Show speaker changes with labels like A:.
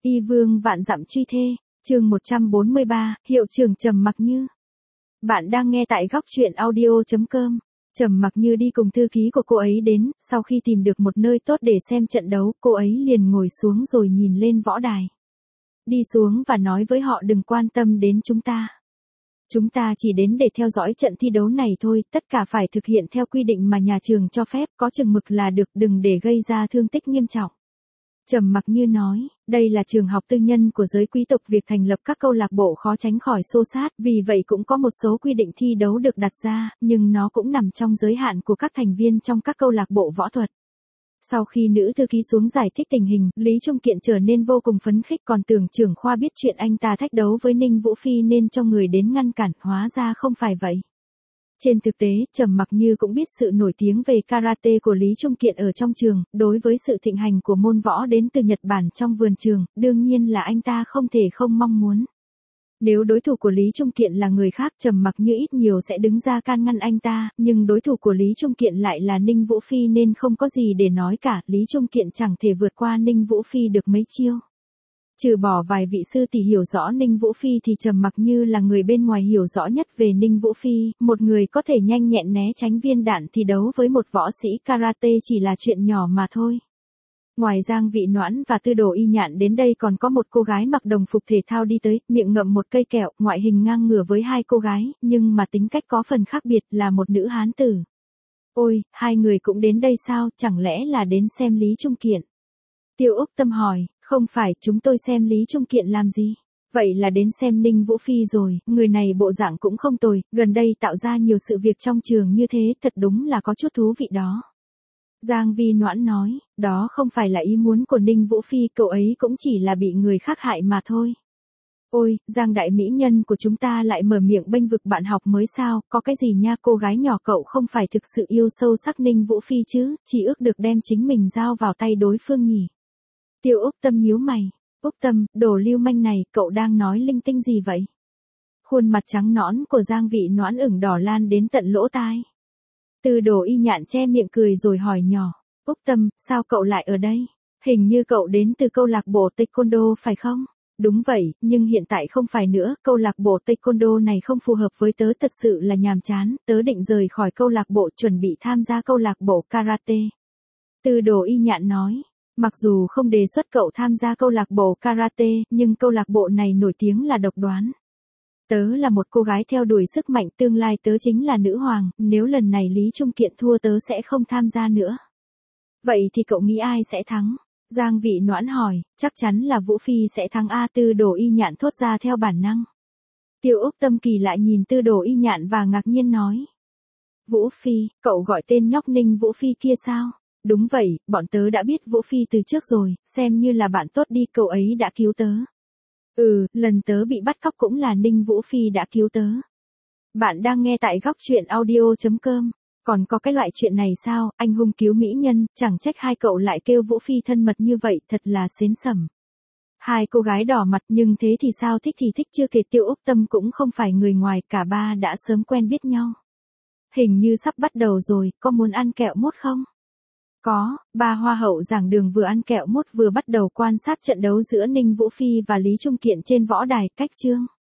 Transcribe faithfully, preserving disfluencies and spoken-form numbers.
A: Y vương vạn dặm truy thê, chương một trăm bốn mươi ba, hiệu trưởng Trầm Mặc Như. Bạn đang nghe tại góc truyện audio chấm com. Trầm Mặc Như đi cùng thư ký của cô ấy đến, sau khi tìm được một nơi tốt để xem trận đấu, cô ấy liền ngồi xuống rồi nhìn lên võ đài. Đi xuống và nói với họ đừng quan tâm đến chúng ta. Chúng ta chỉ đến để theo dõi trận thi đấu này thôi, tất cả phải thực hiện theo quy định mà nhà trường cho phép, có chừng mực là được, đừng để gây ra thương tích nghiêm trọng. Trầm Mặc Như nói, đây là trường học tư nhân của giới quý tộc, việc thành lập các câu lạc bộ khó tránh khỏi xô xát, vì vậy cũng có một số quy định thi đấu được đặt ra, nhưng nó cũng nằm trong giới hạn của các thành viên trong các câu lạc bộ võ thuật. Sau khi nữ thư ký xuống giải thích tình hình, Lý Trung Kiện trở nên vô cùng phấn khích, còn tưởng trưởng khoa biết chuyện anh ta thách đấu với Ninh Vũ Phi nên cho người đến ngăn cản, hóa ra không phải vậy. Trên thực tế, Trầm Mặc Như cũng biết sự nổi tiếng về karate của Lý Trung Kiện ở trong trường, đối với sự thịnh hành của môn võ đến từ Nhật Bản trong vườn trường, đương nhiên là anh ta không thể không mong muốn. Nếu đối thủ của Lý Trung Kiện là người khác, Trầm Mặc Như ít nhiều sẽ đứng ra can ngăn anh ta, nhưng đối thủ của Lý Trung Kiện lại là Ninh Vũ Phi nên không có gì để nói cả, Lý Trung Kiện chẳng thể vượt qua Ninh Vũ Phi được mấy chiêu. Trừ bỏ vài vị sư tỷ hiểu rõ Ninh Vũ Phi thì Trầm Mặc Như là người bên ngoài hiểu rõ nhất về Ninh Vũ Phi, một người có thể nhanh nhẹn né tránh viên đạn thì đấu với một võ sĩ karate chỉ là chuyện nhỏ mà thôi. Ngoài Giang Vị Noãn và Tư Đồ Y Nhạn đến đây còn có một cô gái mặc đồng phục thể thao đi tới, miệng ngậm một cây kẹo, ngoại hình ngang ngửa với hai cô gái, nhưng mà tính cách có phần khác biệt, là một nữ hán tử. Ôi, hai người cũng đến đây sao, chẳng lẽ là đến xem Lý Trung Kiện? Tiêu Úc Tâm hỏi, không phải, chúng tôi xem Lý Trung Kiện làm gì? Vậy là đến xem Ninh Vũ Phi rồi, người này bộ dạng cũng không tồi, gần đây tạo ra nhiều sự việc trong trường như thế, thật đúng là có chút thú vị đó. Giang Vi Noãn nói, đó không phải là ý muốn của Ninh Vũ Phi, cậu ấy cũng chỉ là bị người khác hại mà thôi. Ôi, Giang đại mỹ nhân của chúng ta lại mở miệng bênh vực bạn học mới sao, có cái gì nha, cô gái nhỏ, cậu không phải thực sự yêu sâu sắc Ninh Vũ Phi chứ, chỉ ước được đem chính mình giao vào tay đối phương nhỉ. Tiêu Úc Tâm nhíu mày, Úc Tâm, đồ lưu manh này, cậu đang nói linh tinh gì vậy? Khuôn mặt trắng nõn của Giang Vị Noãn ửng đỏ lan đến tận lỗ tai. Tư Đồ Y Nhạn che miệng cười rồi hỏi nhỏ, Úc Tâm, sao cậu lại ở đây? Hình như cậu đến từ câu lạc bộ Taekwondo phải không? Đúng vậy, nhưng hiện tại không phải nữa, câu lạc bộ Taekwondo này không phù hợp với tớ, thật sự là nhàm chán, tớ định rời khỏi câu lạc bộ, chuẩn bị tham gia câu lạc bộ karate. Tư Đồ Y Nhạn nói, mặc dù không đề xuất cậu tham gia câu lạc bộ karate, nhưng câu lạc bộ này nổi tiếng là độc đoán. Tớ là một cô gái theo đuổi sức mạnh, tương lai tớ chính là nữ hoàng, nếu lần này Lý Trung Kiện thua tớ sẽ không tham gia nữa. Vậy thì cậu nghĩ ai sẽ thắng? Giang Vị Noãn hỏi, chắc chắn là Vũ Phi sẽ thắng a. Tư Đồ Y Nhạn thốt ra theo bản năng. Tiêu Úc Tâm kỳ lại nhìn Tư Đồ Y Nhạn và ngạc nhiên nói. Vũ Phi, cậu gọi tên nhóc Ninh Vũ Phi kia sao? Đúng vậy, bọn tớ đã biết Vũ Phi từ trước rồi, xem như là bạn tốt đi, cậu ấy đã cứu tớ. Ừ, lần tớ bị bắt cóc cũng là Ninh Vũ Phi đã cứu tớ. Bạn đang nghe tại góc truyện audio chấm com. Còn có cái loại chuyện này sao, anh hùng cứu mỹ nhân, chẳng trách hai cậu lại kêu Vũ Phi thân mật như vậy, thật là xến sẩm. Hai cô gái đỏ mặt, nhưng thế thì sao, thích thì thích, chưa kể Tiêu Úc Tâm cũng không phải người ngoài, cả ba đã sớm quen biết nhau. Hình như sắp bắt đầu rồi, có muốn ăn kẹo mút không? Có, ba hoa hậu giảng đường vừa ăn kẹo mút vừa bắt đầu quan sát trận đấu giữa Ninh Vũ Phi và Lý Trung Kiện trên võ đài, cách chương.